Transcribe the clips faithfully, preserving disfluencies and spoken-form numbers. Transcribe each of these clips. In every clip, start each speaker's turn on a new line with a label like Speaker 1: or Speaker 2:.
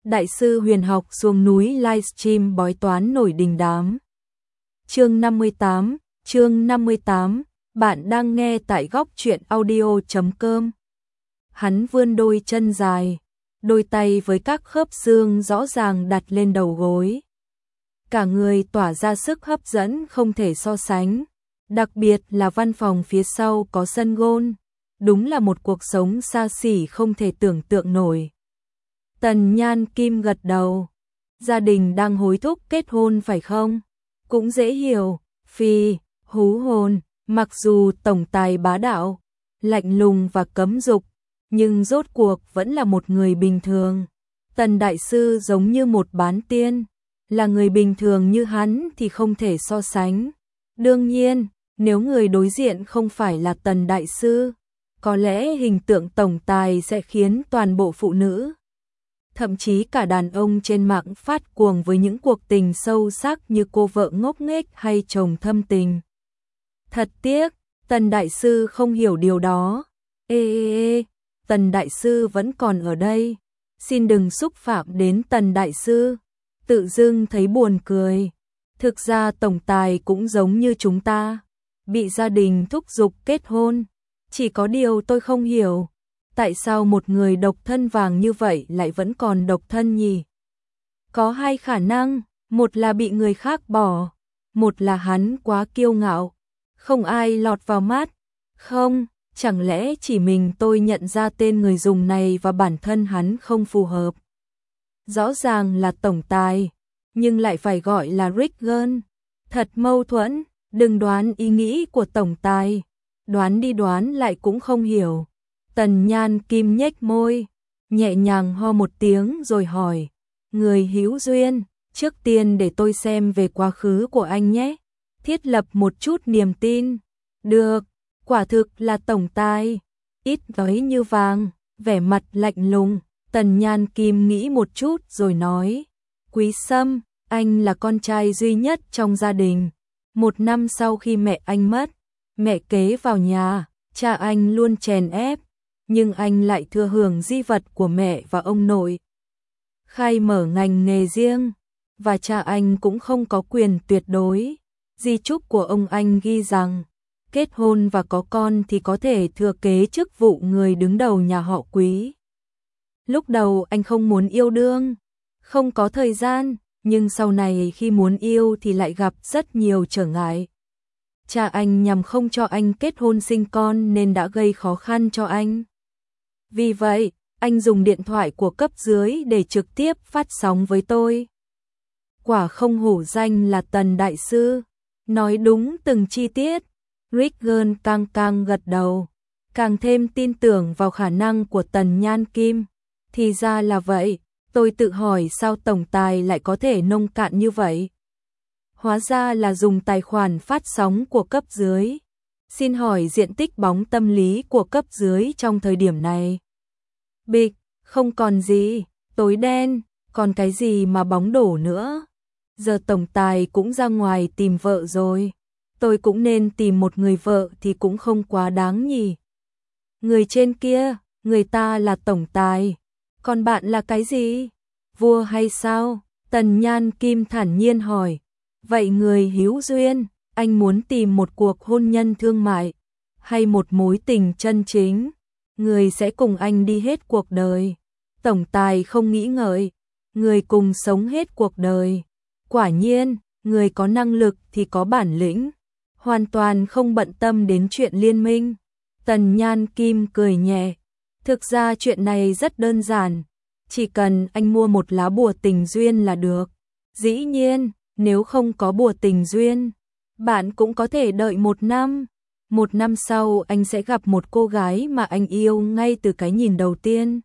Speaker 1: Đại sư huyền học xuống núi livestream bói toán nổi đình đám. Chương năm mươi tám, chương năm mươi tám, bạn đang nghe tại góc truyện audio chấm com. Hắn vươn đôi chân dài, đôi tay với các khớp xương rõ ràng đặt lên đầu gối. Cả người tỏa ra sức hấp dẫn không thể so sánh, đặc biệt là văn phòng phía sau có sân golf, đúng là một cuộc sống xa xỉ không thể tưởng tượng nổi. Tần Nhan Kim gật đầu. Gia đình đang hối thúc kết hôn phải không? Cũng dễ hiểu, phi, hú hồn, mặc dù tổng tài bá đạo, lạnh lùng và cấm dục, nhưng rốt cuộc vẫn là một người bình thường. Tần đại sư giống như một bán tiên, là người bình thường như hắn thì không thể so sánh. Đương nhiên, nếu người đối diện không phải là Tần đại sư, có lẽ hình tượng tổng tài sẽ khiến toàn bộ phụ nữ, thậm chí cả đàn ông trên mạng phát cuồng với những cuộc tình sâu sắc như cô vợ ngốc nghếch hay chồng thâm tình. Thật tiếc, Tần đại sư không hiểu điều đó. Ê ê ê, Tần đại sư vẫn còn ở đây. Xin đừng xúc phạm đến Tần đại sư. Tự dưng thấy buồn cười. Thực ra tổng tài cũng giống như chúng ta, bị gia đình thúc giục kết hôn. Chỉ có điều tôi không hiểu, tại sao một người độc thân vàng như vậy lại vẫn còn độc thân nhỉ? Có hai khả năng, một là bị người khác bỏ, một là hắn quá kiêu ngạo, không ai lọt vào mắt. Không, chẳng lẽ chỉ mình tôi nhận ra tên người dùng này và bản thân hắn không phù hợp? Rõ ràng là tổng tài, nhưng lại phải gọi là Reagan. Thật mâu thuẫn, đừng đoán ý nghĩ của tổng tài, đoán đi đoán lại cũng không hiểu. Tần Nhan Kim nhếch môi, nhẹ nhàng ho một tiếng rồi hỏi, người hữu duyên, trước tiên để tôi xem về quá khứ của anh nhé, thiết lập một chút niềm tin. Được, quả thực là tổng tài, ít nói như vàng, vẻ mặt lạnh lùng. Tần Nhan Kim nghĩ một chút rồi nói, Quý Sâm, anh là con trai duy nhất trong gia đình. Một năm sau khi mẹ anh mất, mẹ kế vào nhà, cha anh luôn chèn ép, nhưng anh lại thừa hưởng di vật của mẹ và ông nội. Khai mở ngành nghề riêng, và cha anh cũng không có quyền tuyệt đối. Di chúc của ông anh ghi rằng, kết hôn và có con thì có thể thừa kế chức vụ người đứng đầu nhà họ Quý. Lúc đầu anh không muốn yêu đương, không có thời gian, nhưng sau này khi muốn yêu thì lại gặp rất nhiều trở ngại. Cha anh nhằm không cho anh kết hôn sinh con nên đã gây khó khăn cho anh. Vì vậy, anh dùng điện thoại của cấp dưới để trực tiếp phát sóng với tôi. Quả không hổ danh là Tần đại sư, nói đúng từng chi tiết. Reagan càng càng gật đầu, càng thêm tin tưởng vào khả năng của Tần Nhan Kim. Thì ra là vậy, tôi tự hỏi sao tổng tài lại có thể nông cạn như vậy. Hóa ra là dùng tài khoản phát sóng của cấp dưới. Xin hỏi diện tích bóng tâm lý của cấp dưới trong thời điểm này? Bịch, không còn gì, tối đen, còn cái gì mà bóng đổ nữa. Giờ tổng tài cũng ra ngoài tìm vợ rồi. Tôi cũng nên tìm một người vợ thì cũng không quá đáng nhỉ. Người trên kia, người ta là tổng tài. Còn bạn là cái gì? Vua hay sao? Tần Nhan Kim thản nhiên hỏi. Vậy người hữu duyên, anh muốn tìm một cuộc hôn nhân thương mại, hay một mối tình chân chính? Người sẽ cùng anh đi hết cuộc đời. Tổng tài không nghĩ ngợi, người cùng sống hết cuộc đời. Quả nhiên, người có năng lực thì có bản lĩnh, hoàn toàn không bận tâm đến chuyện liên minh. Tần Nhan Kim cười nhẹ. Thực ra chuyện này rất đơn giản, chỉ cần anh mua một lá bùa tình duyên là được. Dĩ nhiên, nếu không có bùa tình duyên, bạn cũng có thể đợi một năm. Một năm sau anh sẽ gặp một cô gái mà anh yêu ngay từ cái nhìn đầu tiên.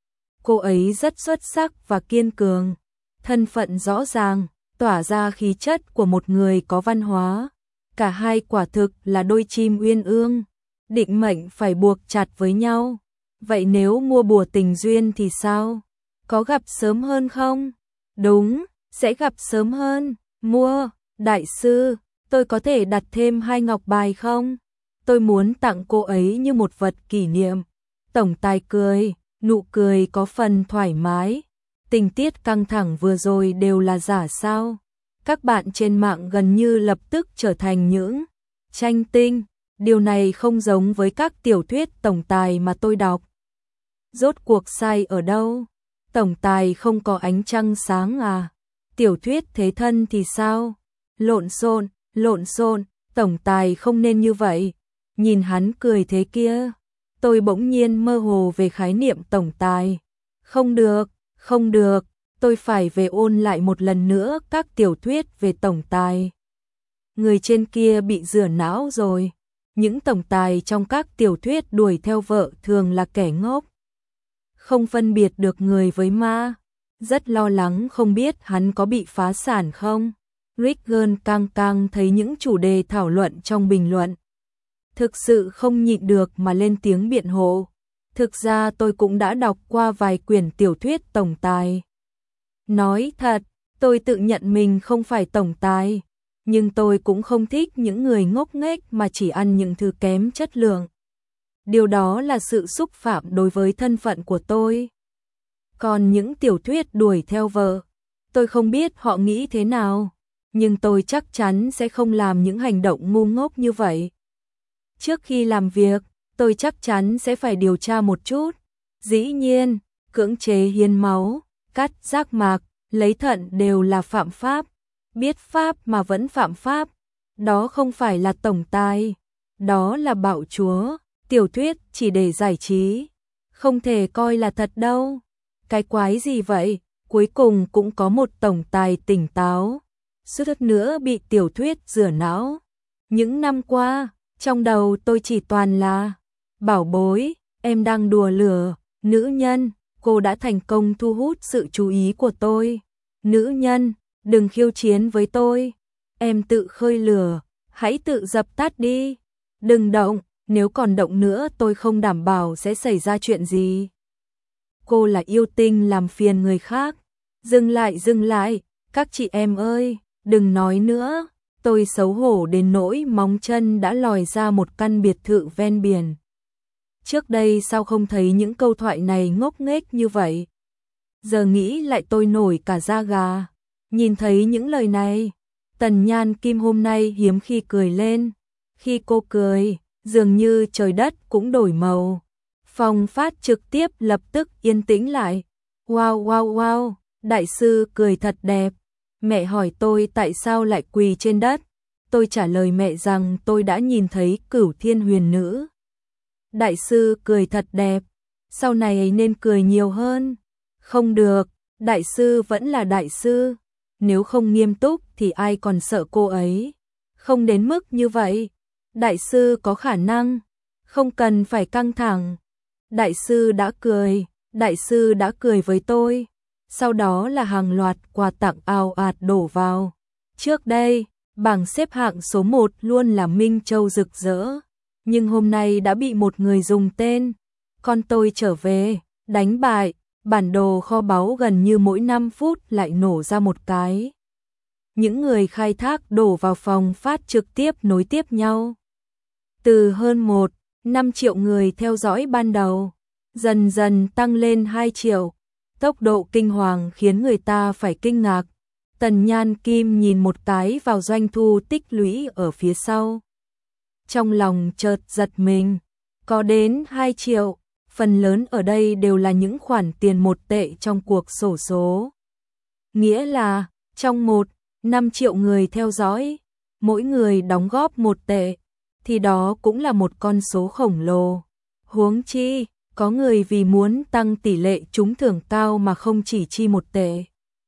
Speaker 1: Cô ấy rất xuất sắc và kiên cường, thân phận rõ ràng, tỏa ra khí chất của một người có văn hóa. Cả hai quả thực là đôi chim uyên ương, định mệnh phải buộc chặt với nhau. Vậy nếu mua bùa tình duyên thì sao? Có gặp sớm hơn không? Đúng, sẽ gặp sớm hơn. Mua, đại sư, tôi có thể đặt thêm hai ngọc bài không? Tôi muốn tặng cô ấy như một vật kỷ niệm. Tổng tài cười, nụ cười có phần thoải mái. Tình tiết căng thẳng vừa rồi đều là giả sao? Các bạn trên mạng gần như lập tức trở thành những tranh tinh. Điều này không giống với các tiểu thuyết tổng tài mà tôi đọc. Rốt cuộc sai ở đâu? Tổng tài không có ánh trăng sáng à? Tiểu thuyết thế thân thì sao? Lộn xộn, lộn xộn, tổng tài không nên như vậy. Nhìn hắn cười thế kia, tôi bỗng nhiên mơ hồ về khái niệm tổng tài. Không được, không được, tôi phải về ôn lại một lần nữa các tiểu thuyết về tổng tài. Người trên kia bị rửa não rồi. Những tổng tài trong các tiểu thuyết đuổi theo vợ thường là kẻ ngốc, không phân biệt được người với ma. Rất lo lắng không biết hắn có bị phá sản không. Regan căng căng thấy những chủ đề thảo luận trong bình luận. Thực sự không nhịn được mà lên tiếng biện hộ. Thực ra tôi cũng đã đọc qua vài quyển tiểu thuyết tổng tài. Nói thật, tôi tự nhận mình không phải tổng tài, nhưng tôi cũng không thích những người ngốc nghếch mà chỉ ăn những thứ kém chất lượng. Điều đó là sự xúc phạm đối với thân phận của tôi. Còn những tiểu thuyết đuổi theo vợ, tôi không biết họ nghĩ thế nào, nhưng tôi chắc chắn sẽ không làm những hành động ngu ngốc như vậy. Trước khi làm việc, tôi chắc chắn sẽ phải điều tra một chút. Dĩ nhiên, cưỡng chế hiến máu, cắt giác mạc, lấy thận đều là phạm pháp. Biết pháp mà vẫn phạm pháp, đó không phải là tổng tài, đó là bạo chúa. Tiểu thuyết chỉ để giải trí, không thể coi là thật đâu. Cái quái gì vậy? Cuối cùng cũng có một tổng tài tỉnh táo, suýt nữa bị tiểu thuyết rửa não. Những năm qua, trong đầu tôi chỉ toàn là bảo bối, em đang đùa lửa, nữ nhân, cô đã thành công thu hút sự chú ý của tôi. Nữ nhân, đừng khiêu chiến với tôi, em tự khơi lửa, hãy tự dập tắt đi. Đừng động, nếu còn động nữa tôi không đảm bảo sẽ xảy ra chuyện gì. Cô là yêu tinh làm phiền người khác. Dừng lại, dừng lại, các chị em ơi, đừng nói nữa. Tôi xấu hổ đến nỗi móng chân đã lòi ra một căn biệt thự ven biển. Trước đây sao không thấy những câu thoại này ngốc nghếch như vậy? Giờ nghĩ lại tôi nổi cả da gà. Nhìn thấy những lời này, Tần Nhan Kim hôm nay hiếm khi cười lên. Khi cô cười, dường như trời đất cũng đổi màu. Phòng phát trực tiếp lập tức yên tĩnh lại. Wow wow wow, đại sư cười thật đẹp. Mẹ hỏi tôi tại sao lại quỳ trên đất. Tôi trả lời mẹ rằng tôi đã nhìn thấy Cửu Thiên Huyền Nữ. Đại sư cười thật đẹp, sau này nên cười nhiều hơn. Không được, đại sư vẫn là đại sư. Nếu không nghiêm túc thì ai còn sợ cô ấy. Không đến mức như vậy. Đại sư có khả năng, không cần phải căng thẳng. Đại sư đã cười, đại sư đã cười với tôi. Sau đó là hàng loạt quà tặng ào ạt đổ vào. Trước đây, bảng xếp hạng số một luôn là Minh Châu rực rỡ. Nhưng hôm nay đã bị một người dùng tên con tôi trở về, đánh bại. Bản đồ kho báu gần như mỗi năm phút lại nổ ra một cái. Những người khai thác đổ vào phòng phát trực tiếp nối tiếp nhau. Từ hơn một phẩy năm triệu người theo dõi ban đầu, dần dần tăng lên hai triệu. Tốc độ kinh hoàng khiến người ta phải kinh ngạc. Tần Nhan Kim nhìn một cái vào doanh thu tích lũy ở phía sau. Trong lòng chợt giật mình, có đến hai triệu. Phần lớn ở đây đều là những khoản tiền một tệ trong cuộc xổ số. Nghĩa là, trong một phẩy năm triệu người theo dõi, mỗi người đóng góp một tệ, thì đó cũng là một con số khổng lồ. Huống chi, có người vì muốn tăng tỷ lệ trúng thưởng cao mà không chỉ chi một tệ.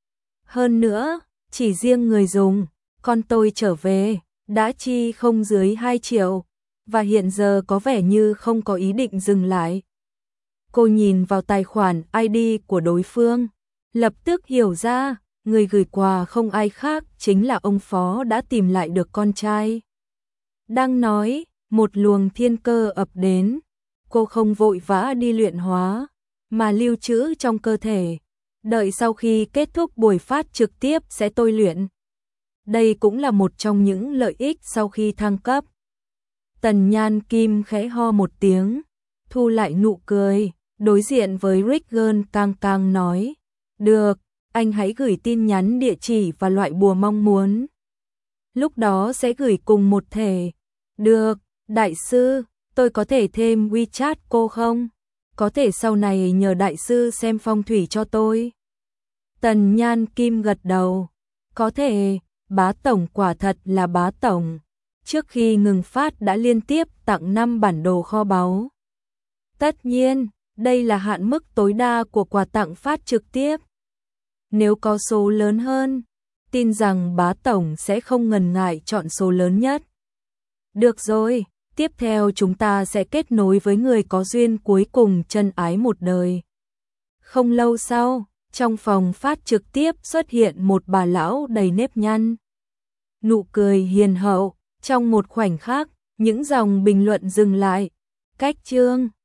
Speaker 1: Hơn nữa, chỉ riêng người dùng, con tôi trở về, đã chi không dưới hai triệu, và hiện giờ có vẻ như không có ý định dừng lại. Cô nhìn vào tài khoản i đê của đối phương, lập tức hiểu ra, người gửi quà không ai khác chính là ông Phó đã tìm lại được con trai. Đang nói, một luồng thiên cơ ập đến, cô không vội vã đi luyện hóa, mà lưu trữ trong cơ thể, đợi sau khi kết thúc buổi phát trực tiếp sẽ tôi luyện. Đây cũng là một trong những lợi ích sau khi thăng cấp. Tần Nhan Kim khẽ ho một tiếng, thu lại nụ cười. Đối diện với Regan căng căng nói, Được, anh hãy gửi tin nhắn địa chỉ và loại bùa mong muốn. Lúc đó sẽ gửi cùng một thể. Được, đại sư, tôi có thể thêm WeChat cô không? Có thể sau này nhờ đại sư xem phong thủy cho tôi. Tần Nhan Kim gật đầu. Có thể, bá tổng quả thật là bá tổng. Trước khi ngừng phát đã liên tiếp tặng năm bản đồ kho báu. Tất nhiên, đây là hạn mức tối đa của quà tặng phát trực tiếp. Nếu có số lớn hơn, tin rằng bá tổng sẽ không ngần ngại chọn số lớn nhất. Được rồi, tiếp theo chúng ta sẽ kết nối với người có duyên cuối cùng chân ái một đời. Không lâu sau, trong phòng phát trực tiếp xuất hiện một bà lão đầy nếp nhăn. Nụ cười hiền hậu, trong một khoảnh khắc, những dòng bình luận dừng lại. Cách chương